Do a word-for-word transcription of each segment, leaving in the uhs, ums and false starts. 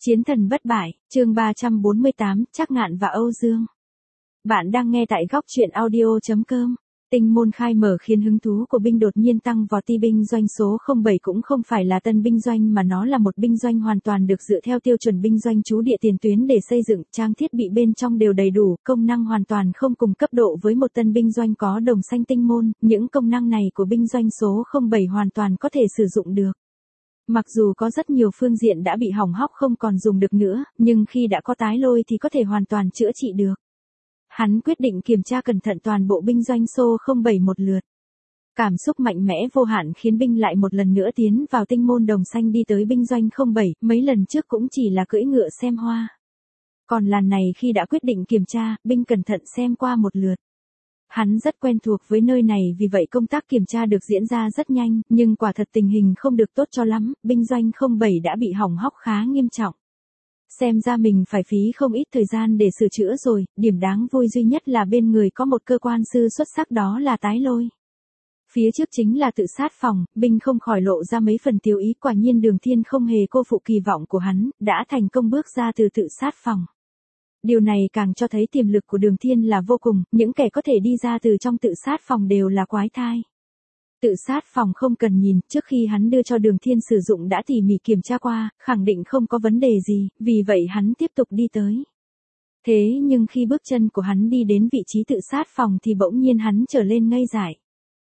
Chiến thần bất bại, chương ba trăm bốn mươi tám, Trác Ngạn và Âu Dương. Bạn đang nghe tại góc truyện audio chấm com. Tinh môn khai mở khiến hứng thú của binh đột nhiên tăng vọt. Ti binh doanh số không bảy cũng không phải là tân binh doanh mà nó là một binh doanh hoàn toàn được dựa theo tiêu chuẩn binh doanh trú địa tiền tuyến để xây dựng, trang thiết bị bên trong đều đầy đủ, công năng hoàn toàn không cùng cấp độ với một tân binh doanh có đồng xanh tinh môn, những công năng này của binh doanh số không bảy hoàn toàn có thể sử dụng được. Mặc dù có rất nhiều phương diện đã bị hỏng hóc không còn dùng được nữa, nhưng khi đã có tái lôi thì có thể hoàn toàn chữa trị được. Hắn quyết định kiểm tra cẩn thận toàn bộ binh doanh số không bảy một lượt. Cảm xúc mạnh mẽ vô hạn khiến binh lại một lần nữa tiến vào tinh môn đồng xanh đi tới binh doanh không bảy, mấy lần trước cũng chỉ là cưỡi ngựa xem hoa. Còn lần này khi đã quyết định kiểm tra, binh cẩn thận xem qua một lượt. Hắn rất quen thuộc với nơi này vì vậy công tác kiểm tra được diễn ra rất nhanh, nhưng quả thật tình hình không được tốt cho lắm, binh doanh không bảy đã bị hỏng hóc khá nghiêm trọng. Xem ra mình phải phí không ít thời gian để sửa chữa rồi, điểm đáng vui duy nhất là bên người có một cơ quan sư xuất sắc đó là tái lôi. Phía trước chính là tự sát phòng, binh không khỏi lộ ra mấy phần tiêu ý, quả nhiên Đường Thiên không hề cô phụ kỳ vọng của hắn, đã thành công bước ra từ tự sát phòng. Điều này càng cho thấy tiềm lực của Đường Thiên là vô cùng, những kẻ có thể đi ra từ trong tự sát phòng đều là quái thai. Tự sát phòng không cần nhìn, trước khi hắn đưa cho Đường Thiên sử dụng đã tỉ mỉ kiểm tra qua, khẳng định không có vấn đề gì, vì vậy hắn tiếp tục đi tới. Thế nhưng khi bước chân của hắn đi đến vị trí tự sát phòng thì bỗng nhiên hắn trở lên ngây dại.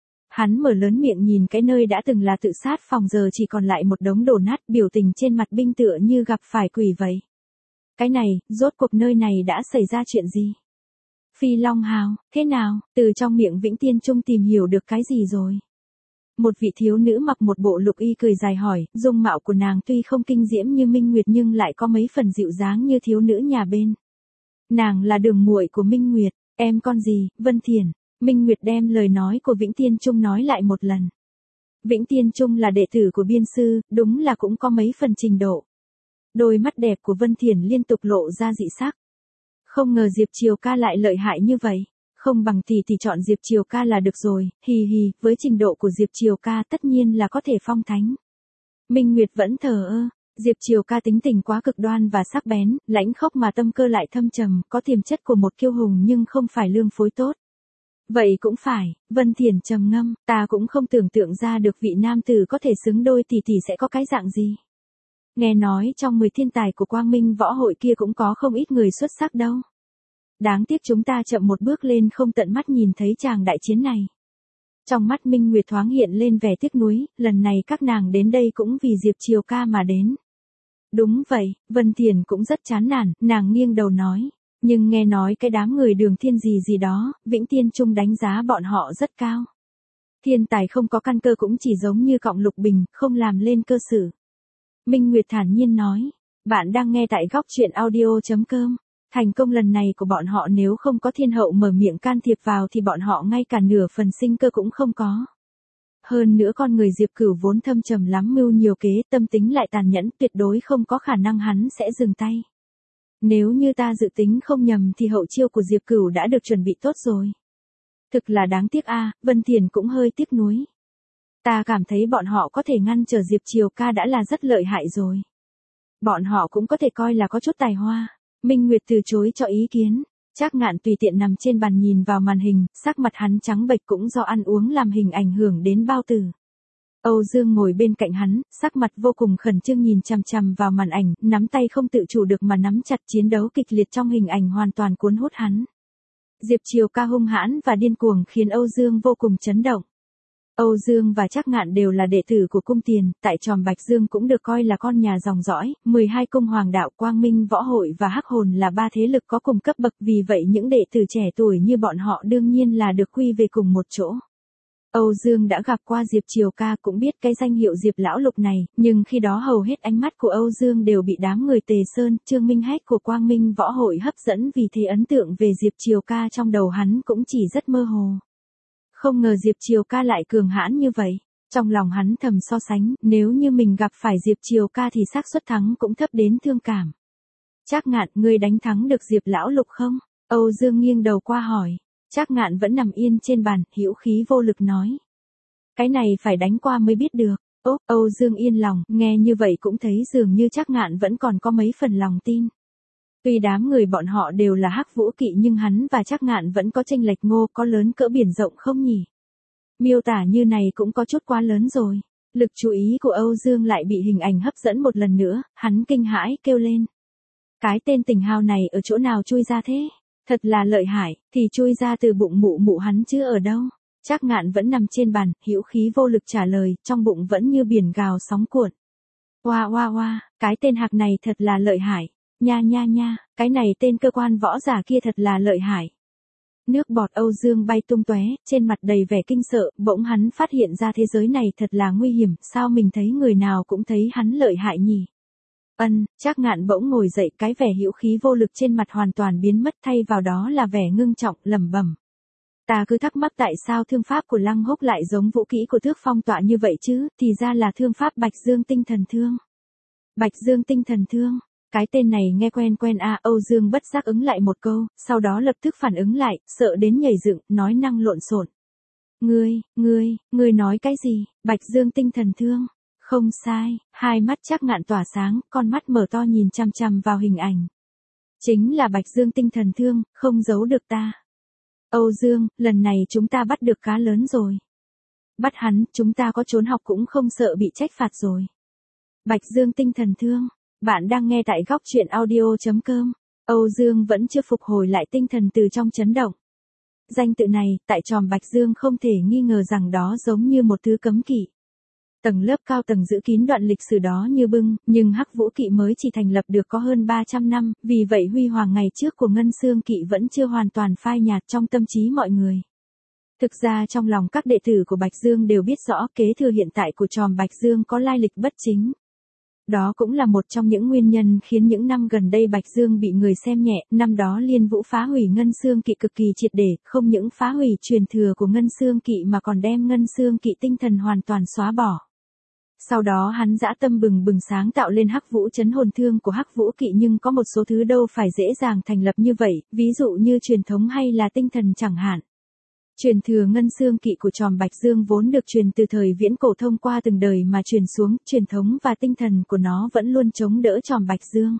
Hắn mở lớn miệng nhìn cái nơi đã từng là tự sát phòng giờ chỉ còn lại một đống đổ nát, biểu tình trên mặt binh tựa như gặp phải quỷ vậy. Cái này, rốt cuộc nơi này đã xảy ra chuyện gì? Phi Long Hào, thế nào, từ trong miệng Vĩnh Tiên Trung tìm hiểu được cái gì rồi? Một vị thiếu nữ mặc một bộ lục y cười dài hỏi, dung mạo của nàng tuy không kinh diễm như Minh Nguyệt nhưng lại có mấy phần dịu dáng như thiếu nữ nhà bên. Nàng là đường muội của Minh Nguyệt, em con gì, Vân Thiền. Minh Nguyệt đem lời nói của Vĩnh Tiên Trung nói lại một lần. Vĩnh Tiên Trung là đệ tử của biên sư, đúng là cũng có mấy phần trình độ. Đôi mắt đẹp của Vân Thiền liên tục lộ ra dị sắc. Không ngờ Diệp Triều ca lại lợi hại như vậy. Không bằng thì thì chọn Diệp Triều ca là được rồi, hì hì, với trình độ của Diệp Triều ca tất nhiên là có thể phong thánh. Minh Nguyệt vẫn thờ ơ, Diệp Triều ca tính tình quá cực đoan và sắc bén, lãnh khốc mà tâm cơ lại thâm trầm, có tiềm chất của một kiêu hùng nhưng không phải lương phối tốt. Vậy cũng phải, Vân Thiền trầm ngâm, ta cũng không tưởng tượng ra được vị nam tử có thể xứng đôi tỷ tỷ sẽ có cái dạng gì. Nghe nói trong mười thiên tài của Quang Minh võ hội kia cũng có không ít người xuất sắc đâu. Đáng tiếc chúng ta chậm một bước lên không tận mắt nhìn thấy chàng đại chiến này. Trong mắt Minh Nguyệt thoáng hiện lên vẻ tiếc nuối, lần này các nàng đến đây cũng vì Diệp Triều ca mà đến. Đúng vậy, Vân Thiền cũng rất chán nản, nàng nghiêng đầu nói. Nhưng nghe nói cái đám người Đường Thiên gì gì đó, Vĩnh Tiên Trung đánh giá bọn họ rất cao. Thiên tài không có căn cơ cũng chỉ giống như cọng lục bình, không làm lên cơ sử. Minh Nguyệt thản nhiên nói, bạn đang nghe tại góc truyện audio chấm com. Thành công lần này của bọn họ nếu không có thiên hậu mở miệng can thiệp vào thì bọn họ ngay cả nửa phần sinh cơ cũng không có. Hơn nữa con người Diệp Cửu vốn thâm trầm lắm mưu nhiều kế, tâm tính lại tàn nhẫn, tuyệt đối không có khả năng hắn sẽ dừng tay. Nếu như ta dự tính không nhầm thì hậu chiêu của Diệp Cửu đã được chuẩn bị tốt rồi. Thực là đáng tiếc a, Vân Thiền cũng hơi tiếc nuối. Ta cảm thấy bọn họ có thể ngăn trở Diệp Triều ca đã là rất lợi hại rồi. Bọn họ cũng có thể coi là có chút tài hoa. Minh Nguyệt từ chối cho ý kiến. Trác Ngạn tùy tiện nằm trên bàn nhìn vào màn hình, sắc mặt hắn trắng bệch cũng do ăn uống làm hình ảnh hưởng đến bao tử. Âu Dương ngồi bên cạnh hắn, sắc mặt vô cùng khẩn trương nhìn chằm chằm vào màn ảnh, nắm tay không tự chủ được mà nắm chặt, chiến đấu kịch liệt trong hình ảnh hoàn toàn cuốn hút hắn. Diệp Triều ca hung hãn và điên cuồng khiến Âu Dương vô cùng chấn động. Âu Dương và Trác Ngạn đều là đệ tử của cung tiền, tại Tròm Bạch Dương cũng được coi là con nhà dòng dõi, mười hai cung hoàng đạo, Quang Minh võ hội và Hắc hồn là ba thế lực có cùng cấp bậc, vì vậy những đệ tử trẻ tuổi như bọn họ đương nhiên là được quy về cùng một chỗ. Âu Dương đã gặp qua Diệp Triều ca cũng biết cái danh hiệu Diệp Lão Lục này, nhưng khi đó hầu hết ánh mắt của Âu Dương đều bị đám người Tề Sơn, Trương Minh Hách của Quang Minh võ hội hấp dẫn, vì thế ấn tượng về Diệp Triều ca trong đầu hắn cũng chỉ rất mơ hồ. Không ngờ Diệp Triều ca lại cường hãn như vậy. Trong lòng hắn thầm so sánh, nếu như mình gặp phải Diệp Triều ca thì xác suất thắng cũng thấp đến thương cảm. Trác Ngạn, ngươi đánh thắng được Diệp Lão Lục không? Âu Dương nghiêng đầu qua hỏi. Trác Ngạn vẫn nằm yên trên bàn, hữu khí vô lực nói. Cái này phải đánh qua mới biết được. Ố, Âu Dương yên lòng, nghe như vậy cũng thấy dường như Trác Ngạn vẫn còn có mấy phần lòng tin. Tuy đám người bọn họ đều là Hắc Vũ Kỵ nhưng hắn và Trác Ngạn vẫn có chênh lệch ngô, có lớn cỡ biển rộng không nhỉ? Miêu tả như này cũng có chút quá lớn rồi. Lực chú ý của Âu Dương lại bị hình ảnh hấp dẫn một lần nữa, hắn kinh hãi kêu lên. Cái tên Tình Hào này ở chỗ nào chui ra thế? Thật là lợi hại, thì chui ra từ bụng mụ mụ hắn chứ ở đâu? Trác Ngạn vẫn nằm trên bàn, hữu khí vô lực trả lời, trong bụng vẫn như biển gào sóng cuộn. Oa oa oa, cái tên Hạc này thật là lợi hại. Nha nha nha, cái này tên cơ quan võ giả kia thật là lợi hại. Nước bọt Âu Dương bay tung tóe, trên mặt đầy vẻ kinh sợ, bỗng hắn phát hiện ra thế giới này thật là nguy hiểm, sao mình thấy người nào cũng thấy hắn lợi hại nhỉ? Ân, Trác Ngạn bỗng ngồi dậy, cái vẻ hữu khí vô lực trên mặt hoàn toàn biến mất, thay vào đó là vẻ ngưng trọng, lẩm bẩm. Ta cứ thắc mắc tại sao thương pháp của Lăng Húc lại giống vũ kỹ của Thước Phong Tọa như vậy chứ, thì ra là thương pháp Bạch Dương Tinh Thần Thương. Bạch Dương Tinh Thần Thương, cái tên này nghe quen quen a, à, Âu Dương bất giác ứng lại một câu, sau đó lập tức phản ứng lại, sợ đến nhảy dựng, nói năng lộn xộn. Ngươi, ngươi, ngươi nói cái gì? Bạch Dương Tinh Thần Thương? Không sai, hai mắt Trác Ngạn tỏa sáng, con mắt mở to nhìn chằm chằm vào hình ảnh. Chính là Bạch Dương Tinh Thần Thương, không giấu được ta. Âu Dương, lần này chúng ta bắt được cá lớn rồi. Bắt hắn, chúng ta có trốn học cũng không sợ bị trách phạt rồi. Bạch Dương Tinh Thần Thương, bạn đang nghe tại góc truyện audio chấm com. Âu Dương vẫn chưa phục hồi lại tinh thần từ trong chấn động. Danh tự này, tại tròm Bạch Dương không thể nghi ngờ rằng đó giống như một thứ cấm kỵ. Tầng lớp cao tầng giữ kín đoạn lịch sử đó như bưng, nhưng Hắc Vũ Kỵ mới chỉ thành lập được có hơn ba trăm năm, vì vậy huy hoàng ngày trước của Ngân Xương Kỵ vẫn chưa hoàn toàn phai nhạt trong tâm trí mọi người. Thực ra trong lòng các đệ tử của Bạch Dương đều biết rõ kế thừa hiện tại của tròm Bạch Dương có lai lịch bất chính. Đó cũng là một trong những nguyên nhân khiến những năm gần đây Bạch Dương bị người xem nhẹ, năm đó Liên Vũ phá hủy Ngân Xương Kỵ cực kỳ triệt để, không những phá hủy truyền thừa của Ngân Xương Kỵ mà còn đem Ngân Xương Kỵ tinh thần hoàn toàn xóa bỏ. Sau đó hắn dã tâm bừng bừng sáng tạo lên Hắc Vũ Chấn Hồn Thương của Hắc Vũ Kỵ, nhưng có một số thứ đâu phải dễ dàng thành lập như vậy, ví dụ như truyền thống hay là tinh thần chẳng hạn. Truyền thừa Ngân Xương Kỵ của tròm Bạch Dương vốn được truyền từ thời viễn cổ thông qua từng đời mà truyền xuống, truyền thống và tinh thần của nó vẫn luôn chống đỡ tròm Bạch Dương.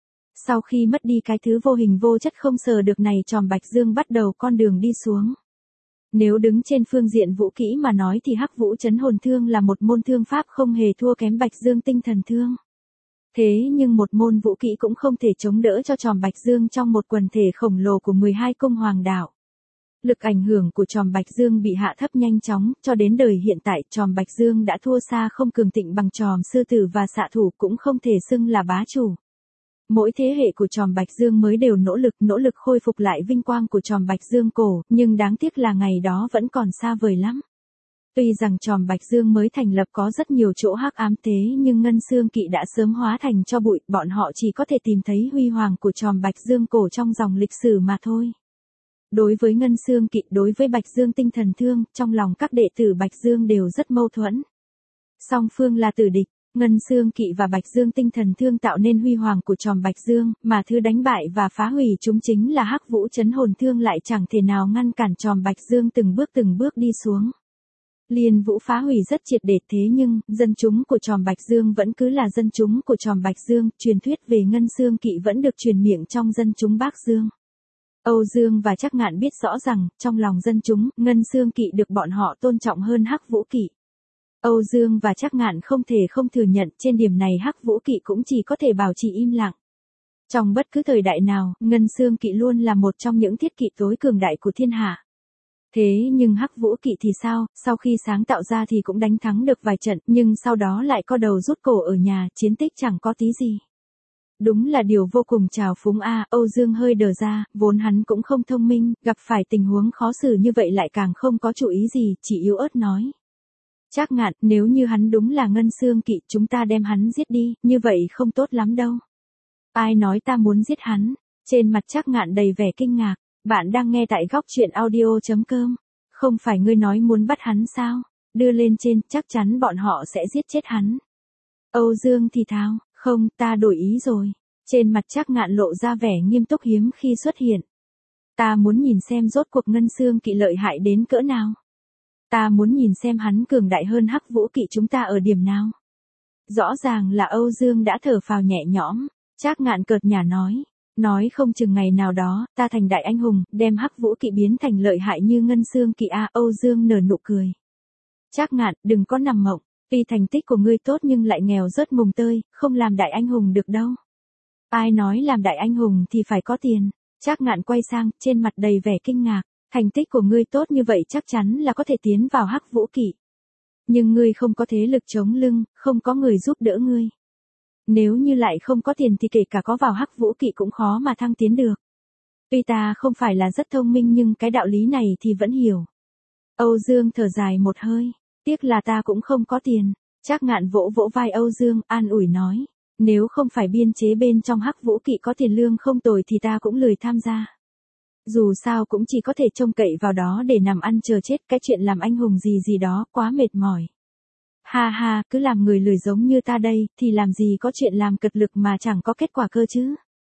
Sau khi mất đi cái thứ vô hình vô chất không sờ được này, tròm Bạch Dương bắt đầu con đường đi xuống. Nếu đứng trên phương diện vũ kỹ mà nói thì Hắc Vũ Chấn Hồn Thương là một môn thương pháp không hề thua kém Bạch Dương Tinh Thần Thương. Thế nhưng một môn vũ kỹ cũng không thể chống đỡ cho tròm Bạch Dương trong một quần thể khổng lồ của mười hai cung hoàng đạo. Lực ảnh hưởng của tròm Bạch Dương bị hạ thấp nhanh chóng, cho đến đời hiện tại tròm Bạch Dương đã thua xa không cường thịnh bằng tròm Sư Tử và Xạ Thủ, cũng không thể xưng là bá chủ. Mỗi thế hệ của tròm Bạch Dương mới đều nỗ lực nỗ lực khôi phục lại vinh quang của tròm Bạch Dương cổ, nhưng đáng tiếc là ngày đó vẫn còn xa vời lắm. Tuy rằng tròm Bạch Dương mới thành lập có rất nhiều chỗ hắc ám thế nhưng Ngân Xương Kỵ đã sớm hóa thành tro bụi, bọn họ chỉ có thể tìm thấy huy hoàng của tròm Bạch Dương cổ trong dòng lịch sử mà thôi. Đối với Ngân Xương Kỵ, đối với Bạch Dương Tinh Thần Thương, trong lòng các đệ tử Bạch Dương đều rất mâu thuẫn. Song phương là tử địch. Ngân Xương Kỵ và Bạch Dương Tinh Thần Thương tạo nên huy hoàng của tròm Bạch Dương, mà thứ đánh bại và phá hủy chúng chính là Hắc Vũ Chấn Hồn Thương, lại chẳng thể nào ngăn cản tròm Bạch Dương từng bước từng bước đi xuống. Liên Vũ phá hủy rất triệt để, thế nhưng dân chúng của tròm Bạch Dương vẫn cứ là dân chúng của tròm Bạch Dương, truyền thuyết về Ngân Xương Kỵ vẫn được truyền miệng trong dân chúng Bắc Dương. Âu Dương và Trác Ngạn biết rõ rằng, trong lòng dân chúng, Ngân Xương Kỵ được bọn họ tôn trọng hơn Hắc Vũ Kỵ. Âu Dương và Trác Ngạn không thể không thừa nhận, trên điểm này Hắc Vũ Kỵ cũng chỉ có thể bảo trì im lặng. Trong bất cứ thời đại nào, Ngân Xương Kỵ luôn là một trong những thiết kỵ tối cường đại của thiên hạ. Thế nhưng Hắc Vũ Kỵ thì sao, sau khi sáng tạo ra thì cũng đánh thắng được vài trận, nhưng sau đó lại co đầu rút cổ ở nhà, chiến tích chẳng có tí gì. Đúng là điều vô cùng trào phúng a. Âu Dương hơi đờ ra, vốn hắn cũng không thông minh, gặp phải tình huống khó xử như vậy lại càng không có chủ ý gì, chỉ yếu ớt nói. Trác Ngạn, nếu như hắn đúng là Ngân Xương Kỵ, chúng ta đem hắn giết đi, như vậy không tốt lắm đâu. Ai nói ta muốn giết hắn? Trên mặt Trác Ngạn đầy vẻ kinh ngạc. Bạn đang nghe tại góc truyện audio chấm com. Không phải ngươi nói muốn bắt hắn sao? Đưa lên trên, chắc chắn bọn họ sẽ giết chết hắn. Âu Dương thì thào, không, ta đổi ý rồi. Trên mặt Trác Ngạn lộ ra vẻ nghiêm túc hiếm khi xuất hiện. Ta muốn nhìn xem rốt cuộc Ngân Xương Kỵ lợi hại đến cỡ nào. Ta muốn nhìn xem hắn cường đại hơn Hắc Vũ Kỵ chúng ta ở điểm nào. Rõ ràng là Âu Dương đã thở phào nhẹ nhõm, Trác Ngạn cợt nhả nói. Nói không chừng ngày nào đó, ta thành đại anh hùng, đem Hắc Vũ Kỵ biến thành lợi hại như Ngân Xương Kỵ a. Âu Dương nở nụ cười. Trác Ngạn, đừng có nằm mộng, tuy thành tích của ngươi tốt nhưng lại nghèo rớt mùng tơi, không làm đại anh hùng được đâu. Ai nói làm đại anh hùng thì phải có tiền. Trác Ngạn quay sang, trên mặt đầy vẻ kinh ngạc. Thành tích của ngươi tốt như vậy chắc chắn là có thể tiến vào Hắc Vũ Kỵ. Nhưng ngươi không có thế lực chống lưng, không có người giúp đỡ ngươi. Nếu như lại không có tiền thì kể cả có vào Hắc Vũ Kỵ cũng khó mà thăng tiến được. Tuy ta không phải là rất thông minh nhưng cái đạo lý này thì vẫn hiểu. Âu Dương thở dài một hơi. Tiếc là ta cũng không có tiền. Trác Ngạn vỗ vỗ vai Âu Dương, an ủi nói. Nếu không phải biên chế bên trong Hắc Vũ Kỵ có tiền lương không tồi thì ta cũng lười tham gia. Dù sao cũng chỉ có thể trông cậy vào đó để nằm ăn chờ chết, cái chuyện làm anh hùng gì gì đó quá mệt mỏi. Ha ha, cứ làm người lười giống như ta đây, thì làm gì có chuyện làm cật lực mà chẳng có kết quả cơ chứ.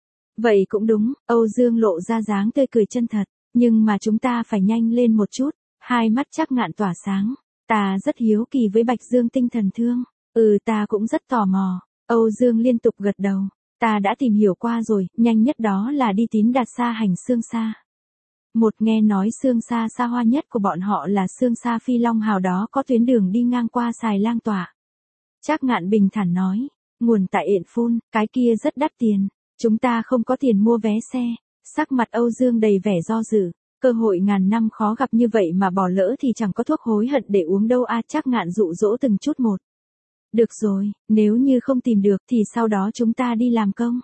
Vậy cũng đúng, Âu Dương lộ ra dáng tươi cười chân thật, nhưng mà chúng ta phải nhanh lên một chút. Hai mắt Trác Ngạn tỏa sáng. Ta rất hiếu kỳ với Bạch Dương tinh thần thương. Ừ, ta cũng rất tò mò. Âu Dương liên tục gật đầu. Ta đã tìm hiểu qua rồi, nhanh nhất đó là đi Tín Đạt Sa hành Xương Sa. Một nghe nói Xương Sa xa hoa nhất của bọn họ là Xương Sa Phi Long Hào đó có tuyến đường đi ngang qua Xài Lang Tỏa. Trác Ngạn bình thản nói, nguồn tại Yện Phun, cái kia rất đắt tiền, chúng ta không có tiền mua vé xe. Sắc mặt Âu Dương đầy vẻ do dự, cơ hội ngàn năm khó gặp như vậy mà bỏ lỡ thì chẳng có thuốc hối hận để uống đâu a. Trác Ngạn dụ dỗ từng chút một. Được rồi, nếu như không tìm được thì sau đó chúng ta đi làm công.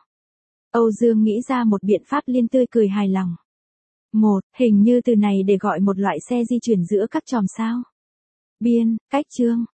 Âu Dương nghĩ ra một biện pháp liên tươi cười hài lòng. Một, hình như từ này để gọi một loại xe di chuyển giữa các chòm sao. Biên, cách chương.